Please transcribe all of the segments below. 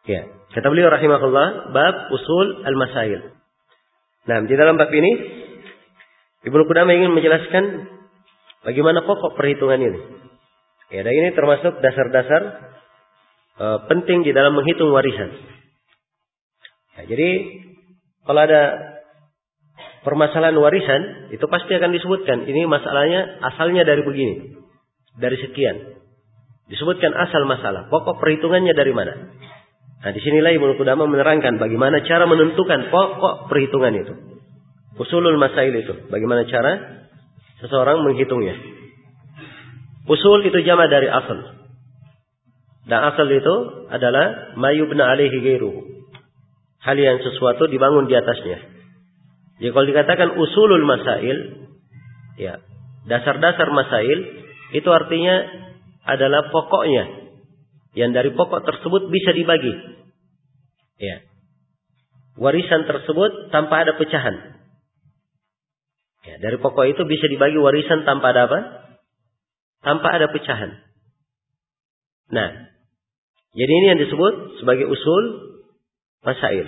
Ya, kata beliau rahimahullah, bab usul al-masail. Nah, di dalam bab ini Ibnu Qudamah ingin menjelaskan bagaimana pokok perhitungan ini. Ya, dan ini termasuk dasar-dasar penting di dalam menghitung warisan. Ya, jadi kalau ada permasalahan warisan, itu pasti akan disebutkan. Ini masalahnya asalnya dari begini, dari sekian. Disebutkan asal masalah, pokok perhitungannya dari mana. Nah, disinilah Ibnu Qudamah menerangkan bagaimana cara menentukan pokok perhitungan itu. Usulul masail itu, bagaimana cara seseorang menghitungnya. Usul itu jama dari asal. Dan asal itu adalah mayubna alaihi ghairuhu. Hal yang sesuatu dibangun di atasnya. Jadi kalau dikatakan usulul masail, ya, dasar-dasar masail, itu artinya adalah pokoknya. Yang dari pokok tersebut bisa dibagi. Ya. Warisan tersebut tanpa ada pecahan. Ya, dari pokok itu bisa dibagi warisan tanpa ada apa? Tanpa ada pecahan. Nah, jadi ini yang disebut sebagai usul masail.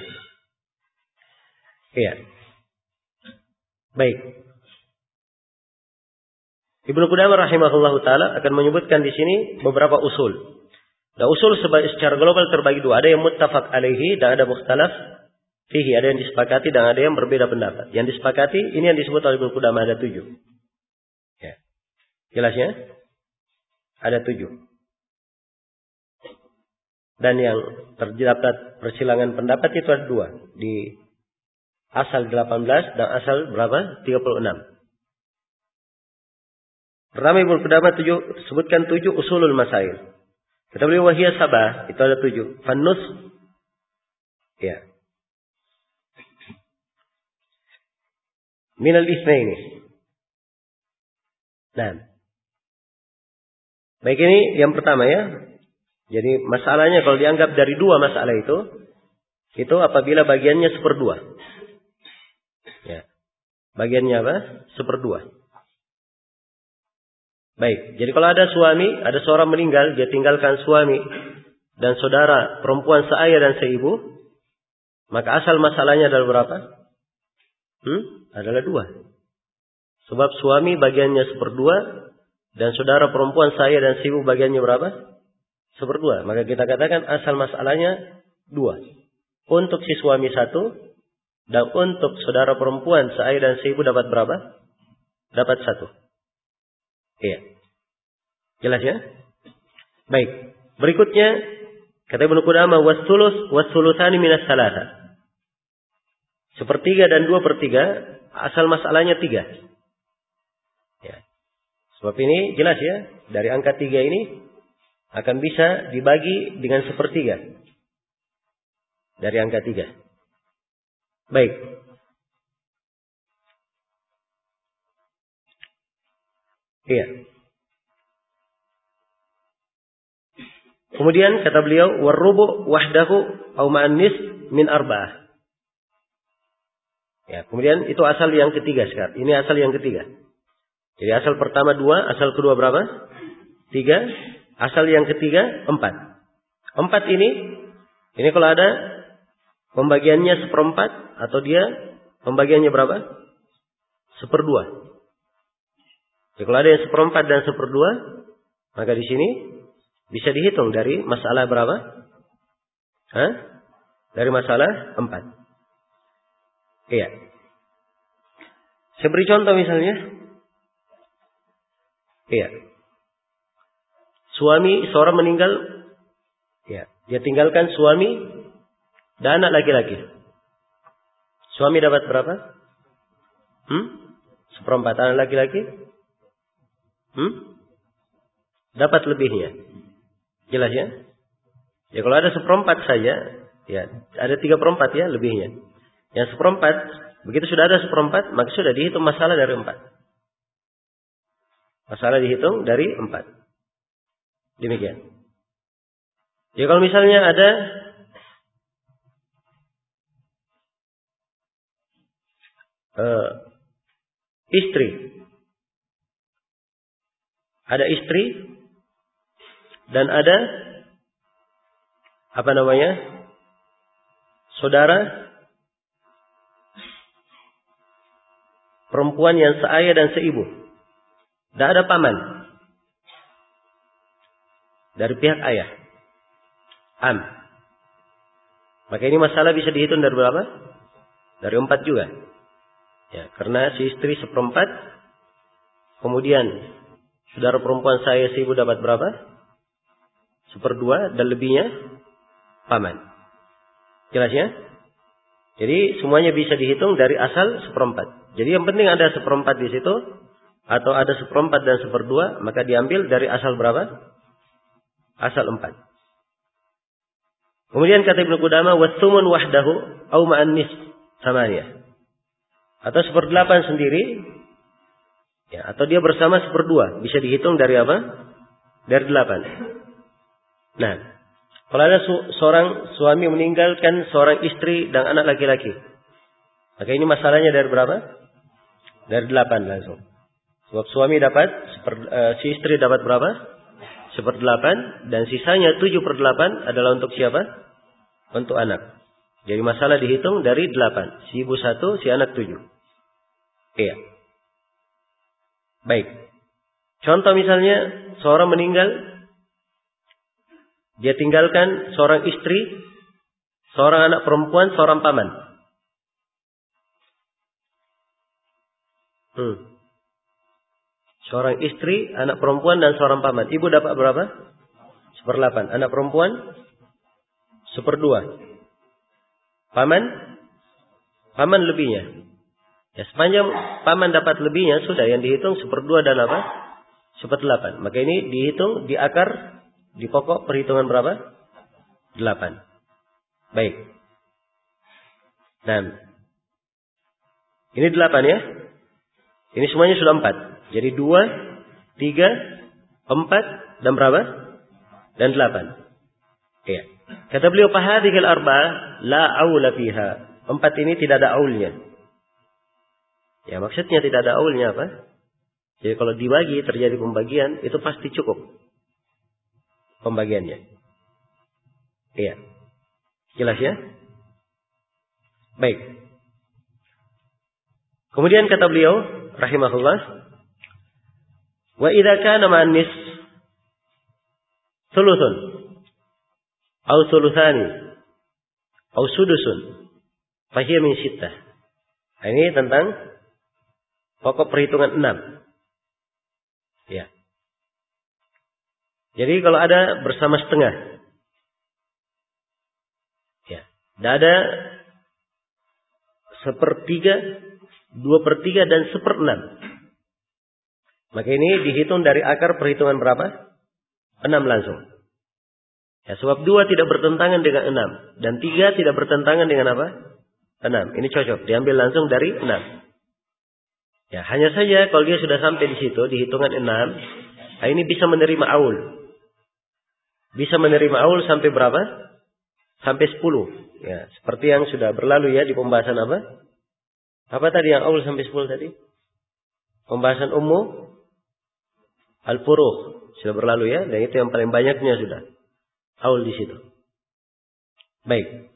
Iya. Baik. Ibnu Qudamah rahimahullahu taala akan menyebutkan di sini beberapa usul. Nah, usul secara global terbagi dua. Ada yang muttafaq alaihi dan ada mukhtalaf fihi. Ada yang disepakati dan ada yang berbeda pendapat. Yang disepakati ini yang disebut oleh Ibnu Qudamah ada 7. Ya. Jelasnya? Ada 7. Dan yang terdapat persilangan pendapat itu ada 2. Di asal 18 dan asal berapa? 36. Pertama Ibnu Qudamah sebutkan 7 usulul masail. Kita beliau wahiyah sabah, itu ada 7. Fannus, ya. Minal isnaini. Nah. Baik, ini yang pertama ya. Jadi masalahnya kalau dianggap dari 2 masalah itu apabila bagiannya 1/2. Ya. Bagiannya apa? 1/2. Baik, jadi kalau ada suami, ada seorang meninggal, dia tinggalkan suami dan saudara perempuan seayah dan seibu, maka asal masalahnya adalah berapa? Adalah 2. Sebab suami bagiannya 1/2 dan saudara perempuan seayah dan seibu bagiannya berapa? 1/2. Maka kita katakan asal masalahnya 2. Untuk si suami 1 dan untuk saudara perempuan seayah dan seibu dapat berapa? Dapat 1. Iya. Jelas ya? Baik. Berikutnya kata Ibnu Qudamah was-sulusani minas salasa. 1/3 dan 2/3 asal masalahnya 3. Ya. Sebab ini jelas ya, dari angka 3 ini akan bisa dibagi dengan 1/3. Dari angka 3. Baik. Iya. Kemudian kata beliau warrubu wahdahu au ma'an min 4. Ya, kemudian itu asal yang ketiga sekarang. Ini asal yang ketiga. Jadi asal pertama 2, asal kedua berapa? 3, asal yang ketiga 4. 4 ini kalau ada pembagiannya 1/4 atau dia pembagiannya berapa? 1/2. Jadi kalau ada yang 1/4 dan 1/2, maka di sini bisa dihitung dari masalah berapa? Dari masalah 4. Iya. Saya beri contoh misalnya. Iya. Suami seorang meninggal. Ya. Dia tinggalkan suami dan anak laki-laki. Suami dapat berapa? 1/4. Anak laki-laki? Dapat lebihnya. Jelas ya? Ya kalau ada 1/4 saja, ya ada 3/4 ya lebihnya. Yang 1/4, begitu sudah ada 1/4, maka sudah dihitung masalah dari 4. Masalah dihitung dari 4. Demikian. Ya kalau misalnya ada istri. Ada istri dan ada saudara perempuan yang seayah dan seibu. Tidak ada paman dari pihak ayah. Maka ini masalah bisa dihitung dari berapa? Dari 4 juga. Ya, karena si istri 1/4. Kemudian saudara perempuan saya seibu dapat berapa? 1/2 dan lebihnya paman. Jelas ya? Jadi semuanya bisa dihitung dari asal 1/4. Jadi yang penting ada 1/4 di situ, atau ada 1/4 dan 1/2, maka diambil dari asal berapa? Asal 4. Kemudian kata Ibnu Qudamah, "Watsumun wahdahu au ma'an nisf samaniyah." Atau 1/8 sendiri, ya, atau dia bersama 1/2, bisa dihitung dari apa? Dari 8. Nah, kalau ada seorang suami meninggalkan seorang istri dan anak laki-laki, maka ini masalahnya dari berapa? Dari 8 langsung. Sebab suami dapat, si istri dapat berapa? 1/8, dan sisanya 7/8 adalah untuk siapa? Untuk anak. Jadi masalah dihitung dari 8. Si ibu 1, si anak 7. Iya. Baik. Contoh misalnya, seorang meninggal, dia tinggalkan seorang istri, seorang anak perempuan, seorang paman. Seorang istri, anak perempuan, dan seorang paman. Ibu dapat berapa? 1/8. Anak perempuan 1/2. Paman lebihnya. Ya, sepanjang paman dapat lebihnya, sudah yang dihitung 1/2 dan apa? 1/8. Maka ini dihitung di akar, di pokok perhitungan berapa? 8. Baik. Nah, ini 8 ya. Ini semuanya sudah 4. Jadi 2, 3, 4, dan berapa? Dan 8. Iya. Kata beliau, "Fahadhil arba'ah la aula fiha." 4 ini tidak ada aulnya. Ya, maksudnya tidak ada aulnya apa? Jadi kalau dibagi, terjadi pembagian, itu pasti cukup pembagiannya. Iya. Jelas ya? Baik. Kemudian kata beliau rahimahullah, "Wa idza kana ma'an nis thuluthun aw thuluthani aw sudusun fa hiya min sittah." Nah, ini tentang pokok perhitungan 6. Ya. Jadi kalau ada bersama setengah, ya, tidak ada 1/3, 2/3, dan 1/6. Maka ini dihitung dari akar perhitungan berapa? 6 langsung. Ya, sebab 2 tidak bertentangan dengan 6. Dan 3 tidak bertentangan dengan apa? 6. Ini cocok. Diambil langsung dari 6. Ya, hanya saja kalau dia sudah sampai di situ, di hitungan 6, nah ini bisa menerima aul. Bisa menerima aul sampai berapa? Sampai 10. Ya, seperti yang sudah berlalu ya di pembahasan apa? Apa tadi yang aul sampai 10 tadi? Pembahasan umum al-furuq sudah berlalu ya, dan itu yang paling banyaknya sudah aul di situ. Baik.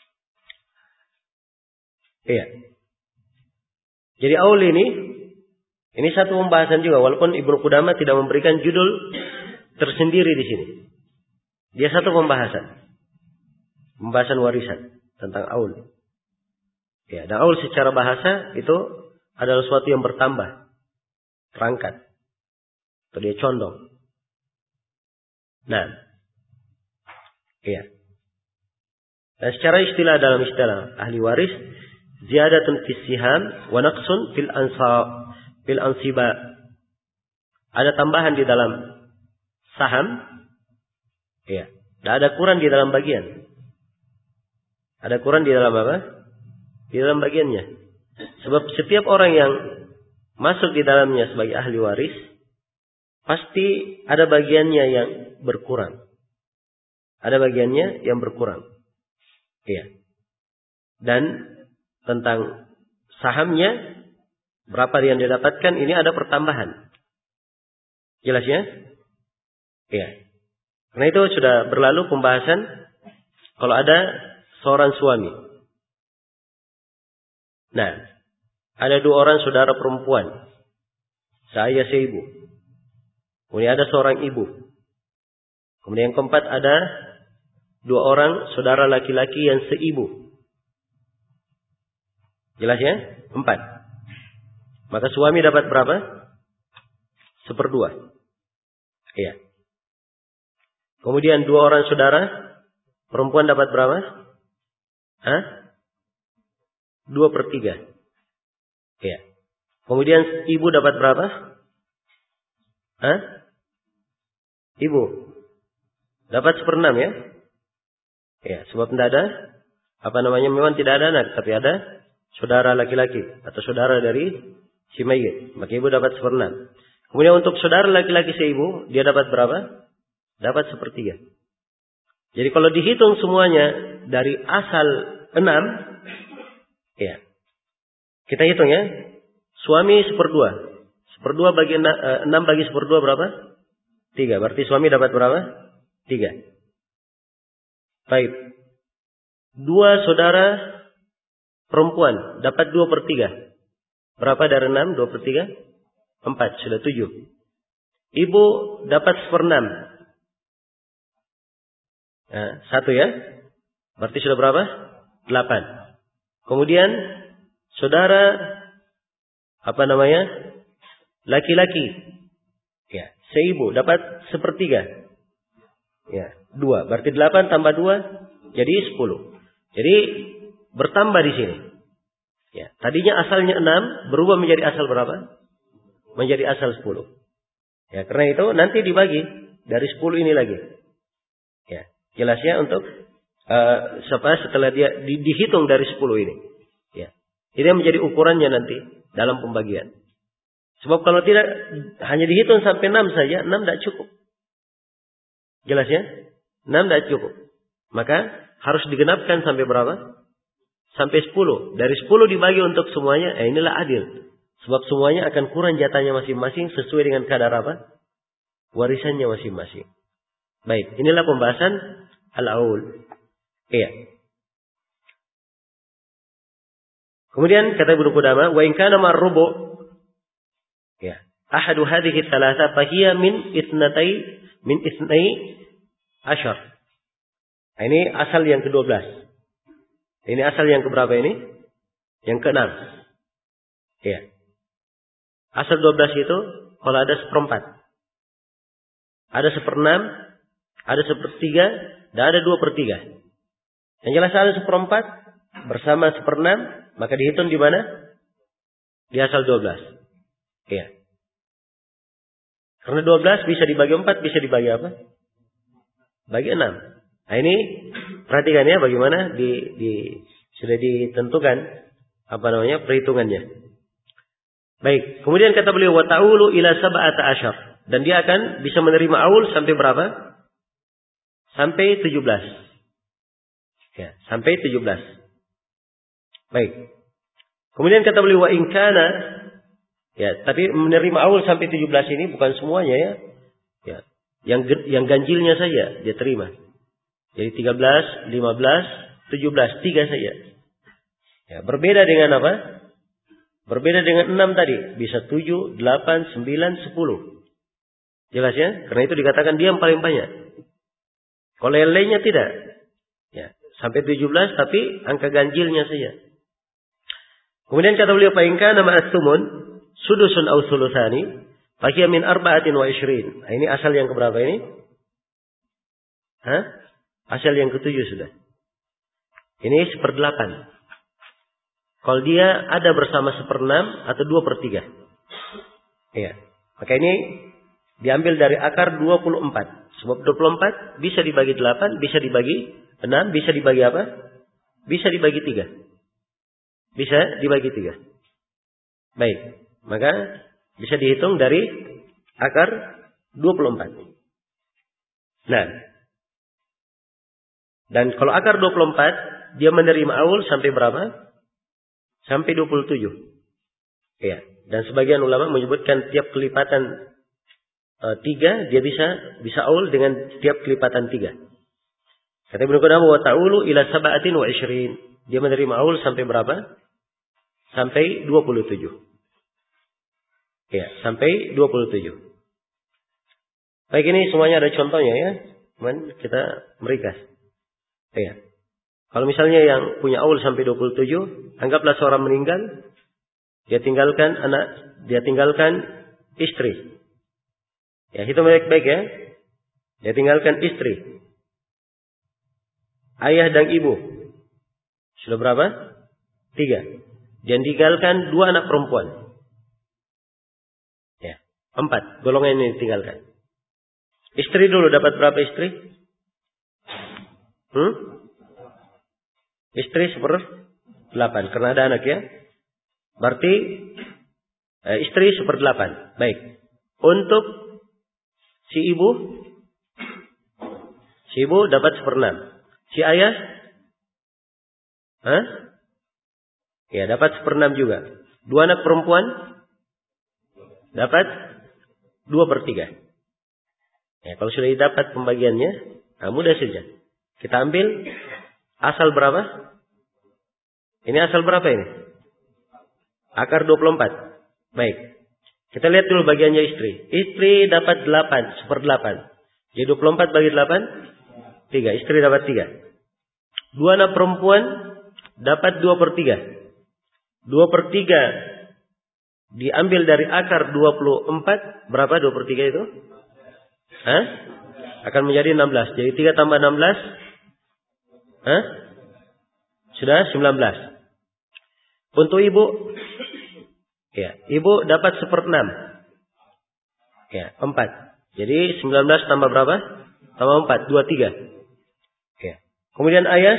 Iya. Jadi aul ini satu pembahasan juga, walaupun Ibnu Qudamah tidak memberikan judul tersendiri di sini. Dia satu pembahasan warisan tentang aul. Ya, dan aul secara bahasa itu adalah sesuatu yang bertambah, terangkat, atau dia condong. Nah, iya. Dan secara istilah, dalam istilah ahli waris, ziyadatun fis siham wa naqsun fil ansiba. Ada tambahan di dalam saham, iya. Dan ada kurang di dalam bagian. Ada kurang di dalam apa? Di dalam bagiannya. Sebab setiap orang yang masuk di dalamnya sebagai ahli waris, pasti ada bagiannya yang berkurang. Ada bagiannya yang berkurang. Iya. Dan tentang sahamnya, berapa yang didapatkan, ini ada pertambahan. Jelas ya? Iya. Karena itu sudah berlalu pembahasan kalau ada seorang suami Nah, ada 2 orang saudara perempuan. Seayah seibu. Kemudian ada seorang ibu. Kemudian yang keempat ada 2 orang saudara laki-laki yang seibu. Jelas ya? 4. Maka suami dapat berapa? 1/2. Iya. Kemudian 2 orang saudara perempuan dapat berapa? 2/3. Iya. Kemudian ibu dapat berapa? Ibu dapat 1/6 ya? Ya, sebab tidak ada memang tidak ada anak, tapi ada saudara laki-laki atau saudara dari si mayit. Maka ibu dapat 1/6. Kemudian untuk saudara laki-laki seibu, dia dapat berapa? Dapat 1/3. Jadi kalau dihitung semuanya dari asal 6, ya. Kita hitung ya. Suami 1/2. 1/2 bagi 6 bagi 1/2 berapa? 3. Berarti suami dapat berapa? 3. Baik. 2 saudara perempuan dapat 2/3. Berapa dari 6? 2/3? 4. Sudah 7. Ibu dapat 1/6. Nah, 1 ya. Berarti sudah berapa? 8. Kemudian saudara laki-laki. Ya, seibu dapat 1/3. Ya, 2. Berarti 8 tambah 2 jadi 10. Jadi bertambah di sini. Ya, tadinya asalnya 6 berubah menjadi asal berapa? Menjadi asal 10. Ya, karena itu nanti dibagi dari 10 ini lagi. Ya, jelasnya untuk setelah dia dihitung dari 10 ini. Ya. Ini menjadi ukurannya nanti dalam pembagian. Sebab kalau tidak hanya dihitung sampai 6 saja, 6 tidak cukup. Jelas ya? 6 tidak cukup. Maka harus digenapkan sampai berapa? Sampai 10. Dari 10 dibagi untuk semuanya, inilah adil. Sebab semuanya akan kurang jatahnya masing-masing sesuai dengan kadar apa? Warisannya masing-masing. Baik, inilah pembahasan al-aul. Iya. Kemudian kata Ibnu Qudamah, wa in kana marrubu, ya, ahadu hadhihi thalatha fa hiya min ithnai asyar. Nah, ini asal yang ke-12. Ini asal yang keberapa ini? Yang ke-6. Ya. Asal 12 itu kalau ada 1/4. Ada 1/6, ada 1/3, dan ada 2/3. Yang jelas ada 1/4 bersama 1/6, maka dihitung di mana? Di asal 12. Iya. Karena 12 bisa dibagi 4, bisa dibagi apa? Bagi 6. Nah ini perhatikan ya bagaimana sudah ditentukan perhitungannya. Baik, kemudian kata beliau wa ta'ulu ila 17. Dan dia akan bisa menerima aul sampai berapa? Sampai 17. Ya, sampai 17. Baik. Kemudian kata beliau wa in kana, ya, tapi menerima aul sampai 17 ini bukan semuanya ya. Ya. Yang ganjilnya saja dia terima. Jadi 13, 15, 17, 3 saja. Ya, berbeda dengan apa? Berbeda dengan 6 tadi. Bisa 7, 8, 9, 10. Jelas ya? Karena itu dikatakan dia yang paling banyak. Kalau yang lainnya tidak. Ya, sampai 17 tapi angka ganjilnya saja. Kemudian kata beliau fa in kana ma'as sumun sudusun aw sulusani fa hiya min 24. Nah, ini asal yang keberapa ini? Asal yang ke-7 sudah. Ini 1/8. Kalau dia ada bersama 1/6 atau 2/3. Iya. Maka ini diambil dari akar 24. Sebab 24 bisa dibagi 8, bisa dibagi 6, bisa dibagi apa? Bisa dibagi 3. Bisa dibagi 3. Baik. Maka bisa dihitung dari akar 24. Nah. Dan kalau akar 24, dia menerima aul sampai berapa? Sampai 27. Ya. Dan sebagian ulama menyebutkan tiap kelipatan 3, dia bisa aul dengan tiap kelipatan 3. Kata Ibnu Qudamah wa ta'ulu ila 27. Dia menerima aul sampai berapa? sampai 27. Ya, sampai 27. Baik, ini semuanya ada contohnya ya. Cuman kita meringkas. Ya. Kalau misalnya yang punya aul sampai 27, anggaplah seorang meninggal, dia tinggalkan anak, dia tinggalkan istri. Ya, hitung baik-baik ya. Dia tinggalkan istri. Ayah dan ibu. Sudah berapa? 3. Dia tinggalkan 2 anak perempuan. Ya, 4. Golongan ini ditinggalkan. Istri dulu dapat berapa istri? Istri 1/8. Karena ada anak ya. Berarti istri 1/8. Baik. Untuk si ibu dapat 1/6. Si ayah? Ya, dapat 1/6 juga. 2 anak perempuan dapat 2/3. Ya, kalau sudah didapat pembagiannya, mudah saja. Kita ambil asal berapa? Ini asal berapa ini? Akar 24. Baik. Kita lihat dulu bagiannya istri. Istri dapat 8, 1/8. Jadi 24 bagi 8, 3. Istri dapat 3. 2 anak perempuan dapat 2/3. 2/3 diambil dari akar 24. Berapa 2/3 itu? Akan menjadi 16. Jadi 3 tambah 16. Sudah 19. Untuk ibu. Ya, ibu dapat 1/6. Ya, 4. Jadi 19 tambah berapa? Tambah 4, 23. Ya. Kemudian ayah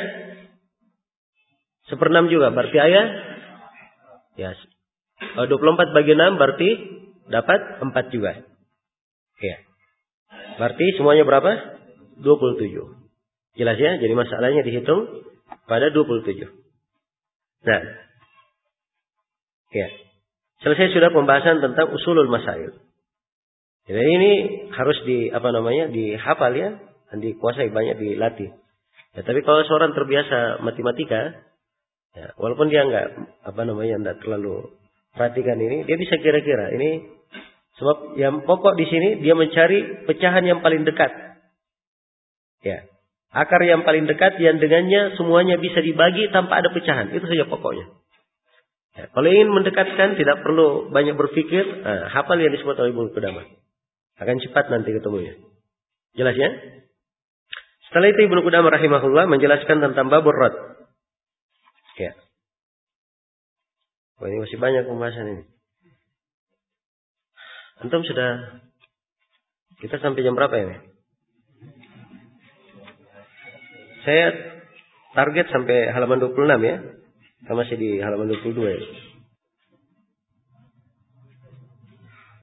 1/6 juga. Berarti ayah ya 24 bagi 6 berarti dapat 4 juga. Ya. Berarti semuanya berapa? 27. Jelas ya? Jadi masalahnya dihitung pada 27. Nah. Ya. Selesai sudah pembahasan tentang usulul masail. Jadi ini harus dihafal ya, dan dikuasai, banyak dilatih. Ya, tapi kalau seorang terbiasa matematika, ya, walaupun dia enggak terlalu perhatikan ini, dia bisa kira-kira ini sebab yang pokok di sini dia mencari pecahan yang paling dekat. Ya. Akar yang paling dekat yang dengannya semuanya bisa dibagi tanpa ada pecahan. Itu saja pokoknya. Ya, kalau ingin mendekatkan tidak perlu banyak berpikir, hafal yang disebut oleh Ibnu Qudamah. Akan cepat nanti ketemunya. Jelas ya? Setelah itu Ibnu Qudamah rahimahullah menjelaskan tentang babur rad. Ya. Oh, ini masih banyak pembahasan ini. Antum sudah, kita sampai jam berapa ini? Saya target sampai halaman 26 ya. Kita masih di halaman 22 ya.